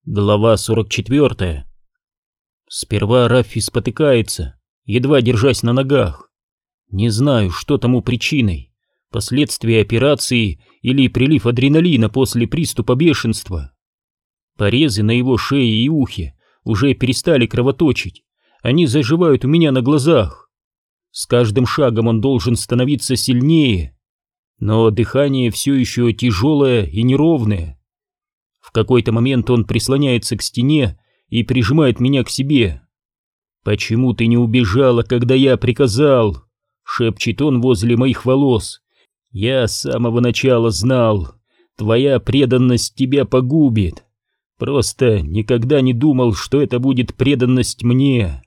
Глава 44. Сперва Раффи спотыкается, едва держась на ногах. Не знаю, что тому причиной, последствия операции или прилив адреналина после приступа бешенства. Порезы на его шее и ухе уже перестали кровоточить, они заживают у меня на глазах. С каждым шагом он должен становиться сильнее, но дыхание все еще тяжелое и неровное. В какой-то момент он прислоняется к стене и прижимает меня к себе. «Почему ты не убежала, когда я приказал?» — шепчет он возле моих волос. «Я с самого начала знал, твоя преданность тебя погубит. Просто никогда не думал, что это будет преданность мне».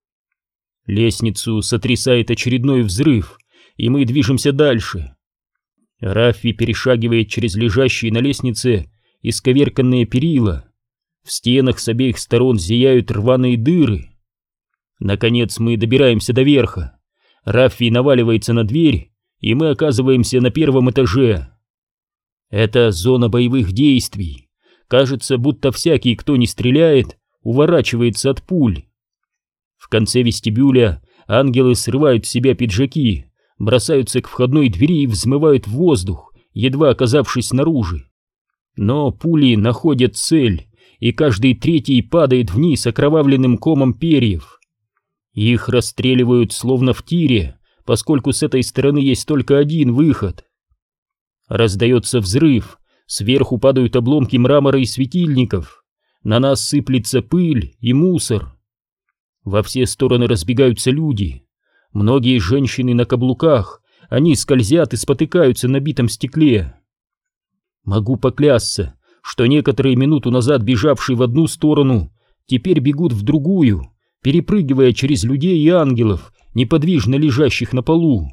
Лестницу сотрясает очередной взрыв, и мы движемся дальше. Раффи перешагивает через лежащие на лестнице исковерканные перила. В стенах с обеих сторон зияют рваные дыры. Наконец мы добираемся до верха. Раффи наваливается на дверь, и мы оказываемся на первом этаже. Это зона боевых действий. Кажется, будто всякий, кто не стреляет, уворачивается от пуль. В конце вестибюля ангелы срывают с себя пиджаки, бросаются к входной двери и взмывают в воздух, едва оказавшись снаружи. Но пули находят цель, и каждый третий падает вниз окровавленным комом перьев. Их расстреливают словно в тире, поскольку с этой стороны есть только один выход. Раздается взрыв, сверху падают обломки мрамора и светильников, на нас сыплется пыль и мусор. Во все стороны разбегаются люди, многие женщины на каблуках, они скользят и спотыкаются на битом стекле. Могу поклясться, что некоторые минуту назад бежавшие в одну сторону теперь бегут в другую, перепрыгивая через людей и ангелов, неподвижно лежащих на полу.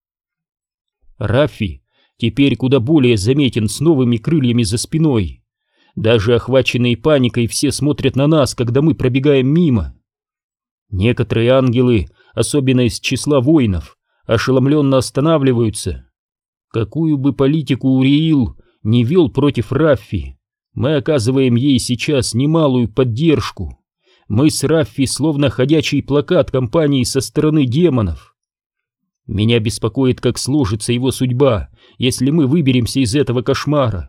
Раффи теперь куда более заметен с новыми крыльями за спиной. Даже охваченные паникой все смотрят на нас, когда мы пробегаем мимо. Некоторые ангелы, особенно из числа воинов, ошеломленно останавливаются. Какую бы политику Уриил не вел против Раффи, мы оказываем ей сейчас немалую поддержку. Мы с Раффи словно ходячий плакат компании со стороны демонов. Меня беспокоит, как сложится его судьба, если мы выберемся из этого кошмара.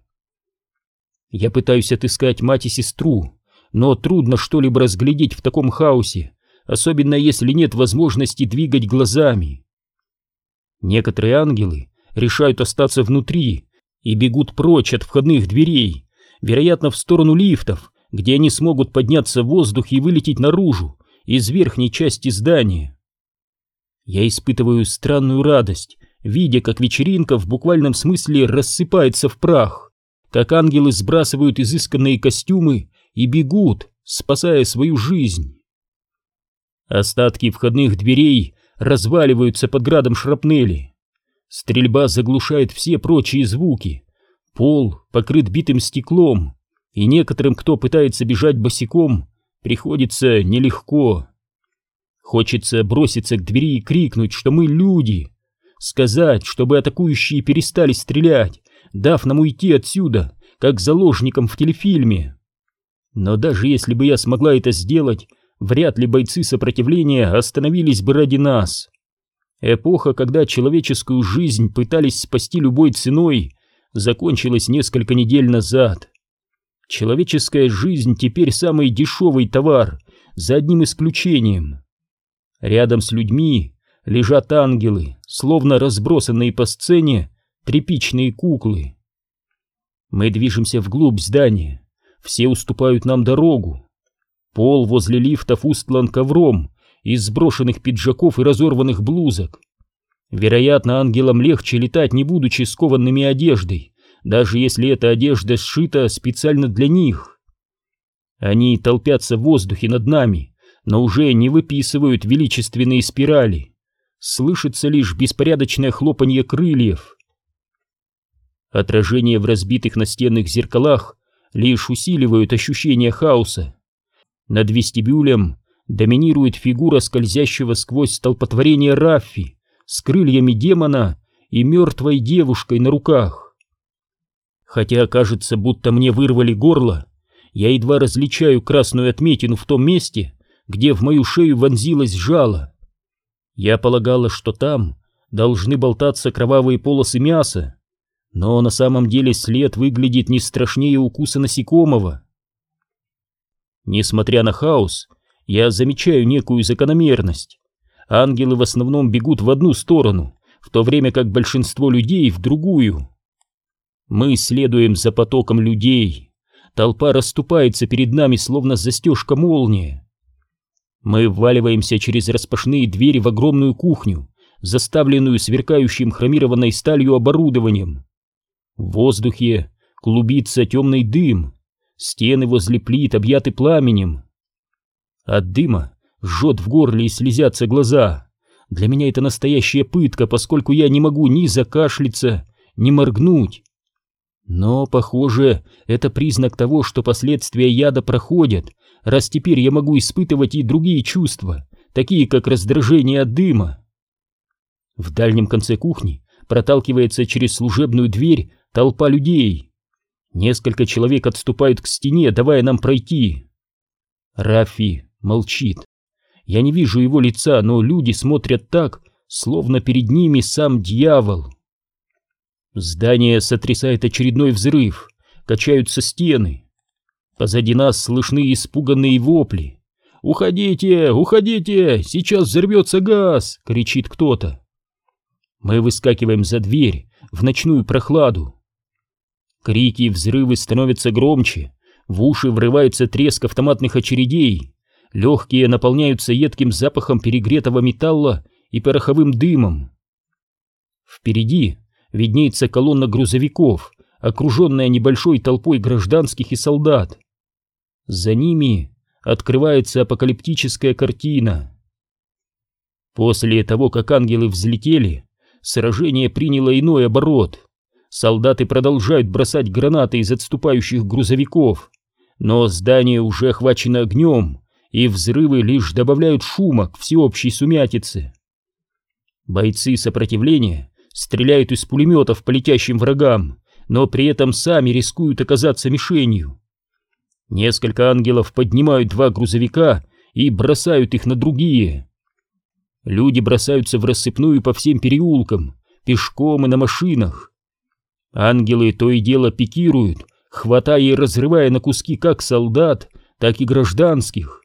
Я пытаюсь отыскать мать и сестру, но трудно что-либо разглядеть в таком хаосе, особенно если нет возможности двигать глазами. Некоторые ангелы решают остаться внутри и бегут прочь от входных дверей, вероятно, в сторону лифтов, где они смогут подняться в воздух и вылететь наружу из верхней части здания. Я испытываю странную радость, видя, как вечеринка в буквальном смысле рассыпается в прах, как ангелы сбрасывают изысканные костюмы и бегут, спасая свою жизнь. Остатки входных дверей разваливаются под градом шрапнели. Стрельба заглушает все прочие звуки. Пол покрыт битым стеклом, и некоторым, кто пытается бежать босиком, приходится нелегко. Хочется броситься к двери и крикнуть, что мы люди, сказать, чтобы атакующие перестали стрелять, дав нам уйти отсюда, как заложникам в телефильме. Но даже если бы я смогла это сделать, вряд ли бойцы сопротивления остановились бы ради нас. Эпоха, когда человеческую жизнь пытались спасти любой ценой, закончилась несколько недель назад. Человеческая жизнь теперь самый дешевый товар, за одним исключением. Рядом с людьми лежат ангелы, словно разбросанные по сцене тряпичные куклы. Мы движемся вглубь здания, все уступают нам дорогу. Пол возле лифтов устлан ковром из сброшенных пиджаков и разорванных блузок. Вероятно, ангелам легче летать, не будучи скованными одеждой, даже если эта одежда сшита специально для них. Они толпятся в воздухе над нами, но уже не выписывают величественные спирали. Слышится лишь беспорядочное хлопанье крыльев. Отражения в разбитых настенных зеркалах лишь усиливают ощущение хаоса. Над вестибюлем доминирует фигура скользящего сквозь столпотворение Раффи с крыльями демона и мертвой девушкой на руках. Хотя кажется, будто мне вырвали горло, Я едва различаю красную отметину в том месте, где в мою шею вонзилось жало. Я полагала, что там должны болтаться кровавые полосы мяса, но на самом деле след выглядит не страшнее укуса насекомого. Несмотря на хаос, я замечаю некую закономерность. Ангелы в основном бегут в одну сторону, в то время как большинство людей в другую. Мы следуем за потоком людей. Толпа расступается перед нами, словно застежка-молния. Мы вваливаемся через распашные двери в огромную кухню, заставленную сверкающим хромированной сталью оборудованием. В воздухе клубится темный дым, стены возле плит объяты пламенем. От дыма жжет в горле и слезятся глаза. Для меня это настоящая пытка, поскольку я не могу ни закашляться, ни моргнуть. Но, похоже, это признак того, что последствия яда проходят, раз теперь я могу испытывать и другие чувства, такие как раздражение от дыма. В дальнем конце кухни проталкивается через служебную дверь толпа людей. Несколько человек отступают к стене, давая нам пройти. Рафи молчит. Я не вижу его лица, но люди смотрят так, словно перед ними сам дьявол. Здание сотрясает очередной взрыв, качаются стены. Позади нас слышны испуганные вопли. «Уходите! Уходите! Сейчас взорвется газ!» — кричит кто-то. Мы выскакиваем за дверь в ночную прохладу. Крики и взрывы становятся громче, в уши врывается треск автоматных очередей, легкие наполняются едким запахом перегретого металла и пороховым дымом. Впереди виднеется колонна грузовиков, окруженная небольшой толпой гражданских и солдат. За ними открывается апокалиптическая картина. После того, как ангелы взлетели, сражение приняло иной оборот. Солдаты продолжают бросать гранаты из отступающих грузовиков, но здание уже охвачено огнем, и взрывы лишь добавляют шума к всеобщей сумятице. Бойцы сопротивления стреляют из пулеметов по летящим врагам, но при этом сами рискуют оказаться мишенью. Несколько ангелов поднимают два грузовика и бросают их на другие. Люди бросаются в рассыпную по всем переулкам, пешком и на машинах. Ангелы то и дело пикируют, хватая и разрывая на куски как солдат, так и гражданских.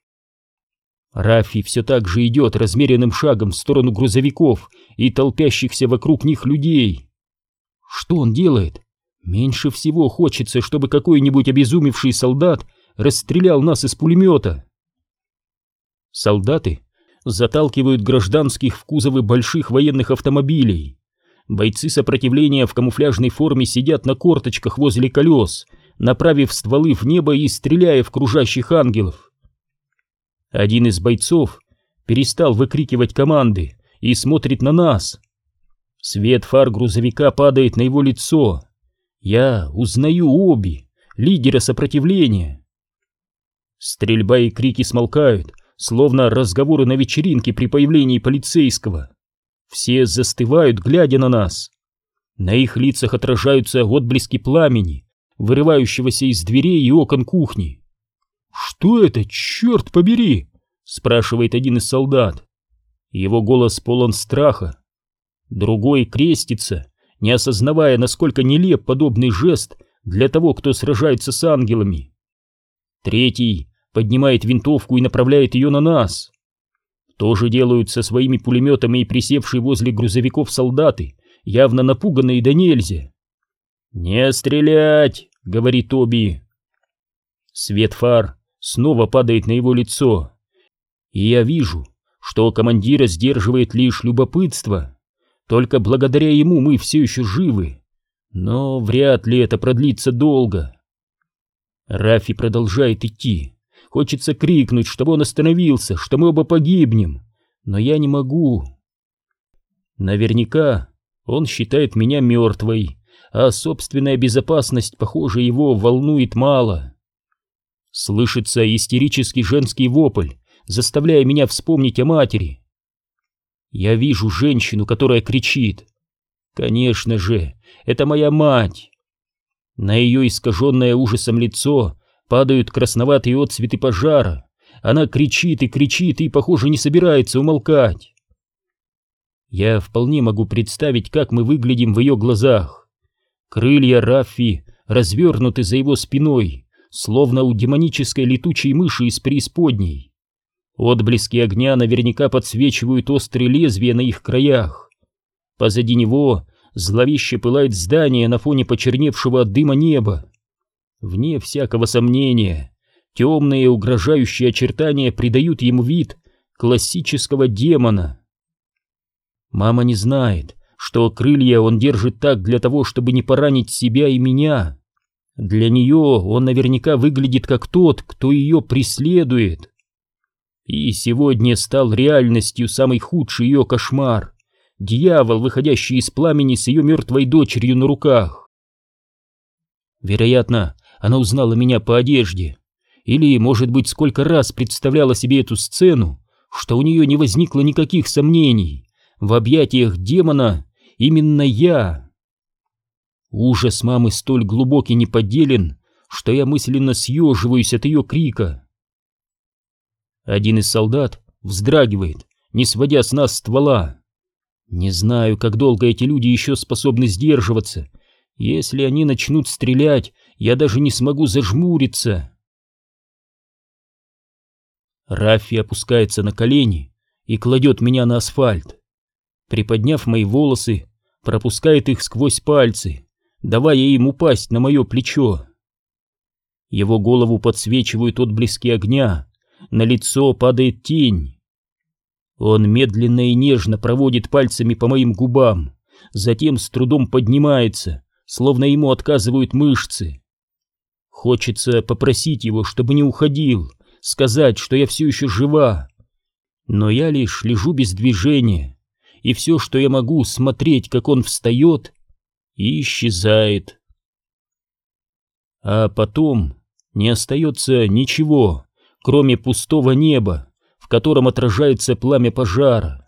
Рафи все так же идет размеренным шагом в сторону грузовиков и толпящихся вокруг них людей. Что он делает? Меньше всего хочется, чтобы какой-нибудь обезумевший солдат расстрелял нас из пулемета. Солдаты заталкивают гражданских в кузовы больших военных автомобилей. Бойцы сопротивления в камуфляжной форме сидят на корточках возле колес, направив стволы в небо и стреляя в кружащих ангелов. Один из бойцов перестал выкрикивать команды и смотрит на нас. Свет фар грузовика падает на его лицо. Я узнаю Оби, лидера сопротивления. Стрельба и крики смолкают, словно разговоры на вечеринке при появлении полицейского. Все застывают, глядя на нас. На их лицах отражаются отблески пламени, вырывающегося из дверей и окон кухни. «Что это, черт побери?» — спрашивает один из солдат. Его голос полон страха. Другой крестится, не осознавая, насколько нелеп подобный жест для того, кто сражается с ангелами. Третий поднимает винтовку и направляет ее на нас. То же делают со своими пулеметами и присевшие возле грузовиков солдаты, явно напуганные до нельзя. «Не стрелять!» — говорит Тоби. Свет фар снова падает на его лицо, и я вижу, что командира сдерживает лишь любопытство. Только благодаря ему мы все еще живы, но вряд ли это продлится долго. Рафи продолжает идти. Хочется крикнуть, чтобы он остановился, что мы оба погибнем, но я не могу. Наверняка он считает меня мертвой, а собственная безопасность, похоже, его волнует мало. Слышится истерический женский вопль, заставляя меня вспомнить о матери. Я вижу женщину, которая кричит. Конечно же, это моя мать. На ее искаженное ужасом лицо Падают красноватые отцветы пожара. Она кричит и, похоже, не собирается умолкать. Я вполне могу представить, как мы выглядим в ее глазах. Крылья Раффи развернуты за его спиной, словно у демонической летучей мыши из преисподней. Отблески огня наверняка подсвечивают острые лезвия на их краях. Позади него зловеще пылает здание на фоне почерневшего от дыма неба. Вне всякого сомнения, темные угрожающие очертания придают ему вид классического демона. Мама не знает, что крылья он держит так для того, чтобы не поранить себя и меня. Для нее он наверняка выглядит как тот, кто ее преследует. И сегодня стал реальностью самый худший ее кошмар. Дьявол, выходящий из пламени с ее мертвой дочерью на руках. Вероятно, она узнала меня по одежде. Или, может быть, сколько раз представляла себе эту сцену, что у нее не возникло никаких сомнений. В объятиях демона именно я. Ужас мамы столь глубокий и неподделен, что я мысленно съеживаюсь от ее крика. Один из солдат вздрагивает, не сводя с нас ствола. Не знаю, как долго эти люди еще способны сдерживаться. Если они начнут стрелять, я даже не смогу зажмуриться. Раффи опускается на колени и кладет меня на асфальт. Приподняв мои волосы, пропускает их сквозь пальцы, давая им упасть на мое плечо. Его голову подсвечивают отблески огня, на лицо падает тень. Он медленно и нежно проводит пальцами по моим губам, затем с трудом поднимается, словно ему отказывают мышцы. Хочется попросить его, чтобы не уходил, сказать, что я все еще жива. Но я лишь лежу без движения, и все, что я могу, смотреть, как он встает и исчезает. А потом не остается ничего, кроме пустого неба, в котором отражается пламя пожара.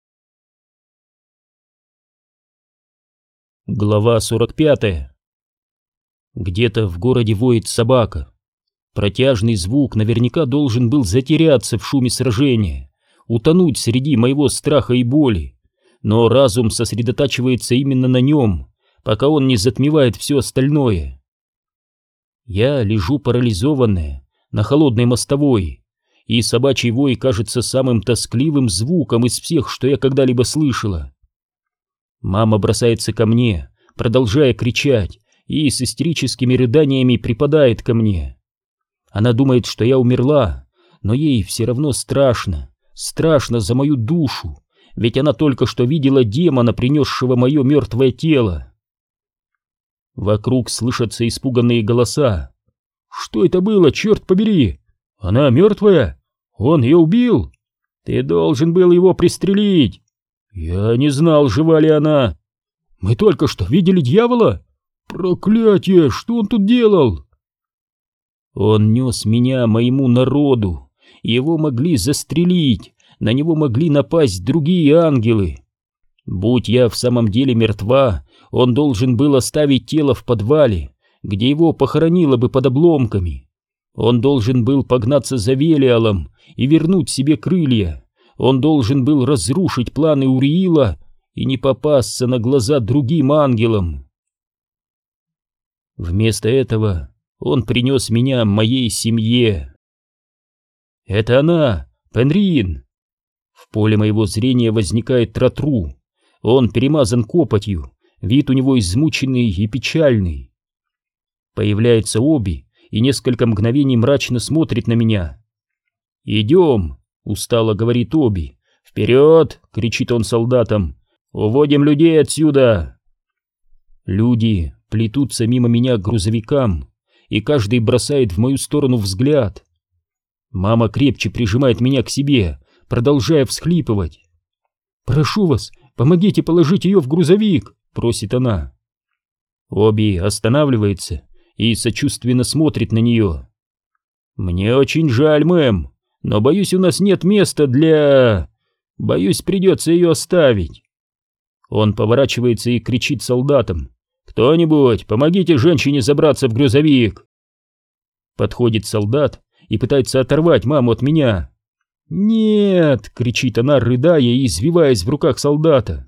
Глава 45. Где-то в городе воет собака. Протяжный звук наверняка должен был затеряться в шуме сражения, утонуть среди моего страха и боли, но разум сосредотачивается именно на нем, пока он не затмевает все остальное. Я лежу парализованная на холодной мостовой, и собачий вой кажется самым тоскливым звуком из всех, что я когда-либо слышала. Мама бросается ко мне, продолжая кричать, и с истерическими рыданиями припадает ко мне. Она думает, что я умерла, но ей все равно страшно, страшно за мою душу, ведь она только что видела демона, принесшего мое мертвое тело. Вокруг слышатся испуганные голоса. «Что это было, черт побери? Она мертвая? Он ее убил? Ты должен был его пристрелить. Я не знал, жива ли она. Мы только что видели дьявола? Проклятие, что он тут делал?» Он нес меня моему народу. Его могли застрелить, на него могли напасть другие ангелы. Будь я в самом деле мертва, он должен был оставить тело в подвале, где его похоронило бы под обломками. Он должен был погнаться за Велиалом и вернуть себе крылья. Он должен был разрушить планы Уриила и не попасться на глаза другим ангелам. Вместо этого он принес меня моей семье. Это она, Пенрин. В поле моего зрения возникает Тратру. Он перемазан копотью, вид у него измученный и печальный. Появляется Оби и несколько мгновений мрачно смотрит на меня. «Идем», — устало говорит Оби. «Вперед!» — кричит он солдатам. «Уводим людей отсюда!» Люди плетутся мимо меня к грузовикам, и каждый бросает в мою сторону взгляд. Мама крепче прижимает меня к себе, продолжая всхлипывать. «Прошу вас, помогите положить ее в грузовик!» — просит она. Оби останавливается и сочувственно смотрит на нее. «Мне очень жаль, мэм, но, боюсь, у нас нет места для... Боюсь, придется ее оставить». Он поворачивается и кричит солдатам: «Кто-нибудь, помогите женщине забраться в грузовик!» Подходит солдат и пытается оторвать маму от меня. «Нет!» — кричит она, рыдая и извиваясь в руках солдата.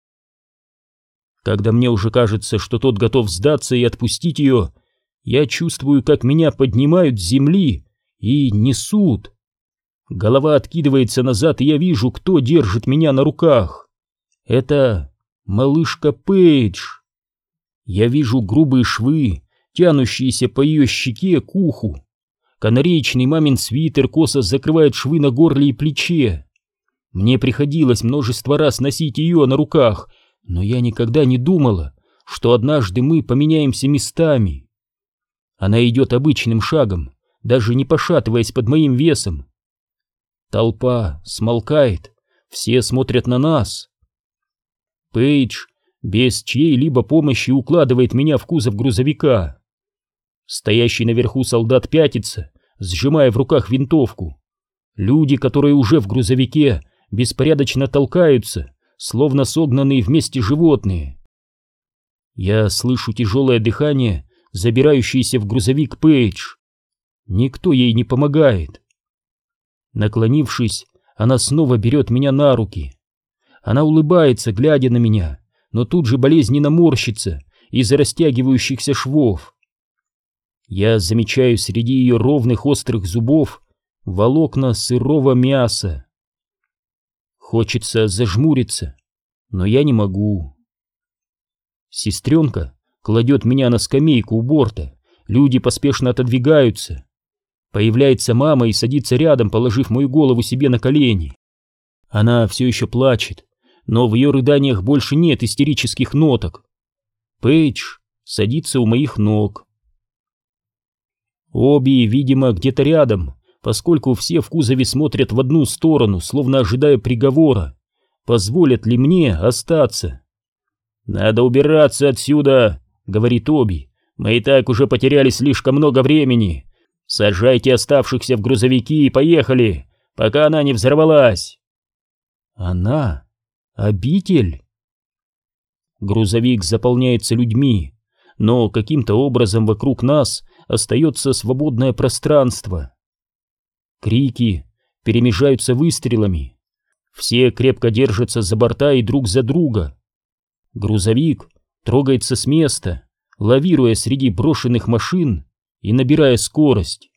Когда мне уже кажется, что тот готов сдаться и отпустить ее, я чувствую, как меня поднимают с земли и несут. Голова откидывается назад, и я вижу, кто держит меня на руках. Это малышка Пейдж. Я вижу грубые швы, тянущиеся по ее щеке к уху. Канареечный мамин свитер косо закрывает швы на горле и плече. Мне приходилось множество раз носить ее на руках, но я никогда не думала, что однажды мы поменяемся местами. Она идет обычным шагом, даже не пошатываясь под моим весом. Толпа смолкает, все смотрят на нас. Пейдж без чьей-либо помощи укладывает меня в кузов грузовика. Стоящий наверху солдат пятится, сжимая в руках винтовку. Люди, которые уже в грузовике, беспорядочно толкаются, словно согнанные вместе животные. Я слышу тяжелое дыхание, забирающееся в грузовик Пейдж. Никто ей не помогает. Наклонившись, она снова берет меня на руки. Она улыбается, глядя на меня, но тут же болезненно морщится из-за растягивающихся швов. Я замечаю среди ее ровных острых зубов волокна сырого мяса. Хочется зажмуриться, но я не могу. Сестренка кладет меня на скамейку у борта, люди поспешно отодвигаются. Появляется мама и садится рядом, положив мою голову себе на колени. Она все еще плачет, но в ее рыданиях больше нет истерических ноток. Пейдж садится у моих ног. Обе, видимо, где-то рядом, поскольку все в кузове смотрят в одну сторону, словно ожидая приговора. Позволят ли мне остаться? «Надо убираться отсюда», — говорит Оби. «Мы и так уже потеряли слишком много времени. Сажайте оставшихся в грузовики и поехали, пока она не взорвалась». Она? Обитель? Грузовик заполняется людьми, но каким-то образом вокруг нас остается свободное пространство. Крики перемежаются выстрелами. Все крепко держатся за борта и друг за друга. Грузовик трогается с места, лавируя среди брошенных машин и набирая скорость.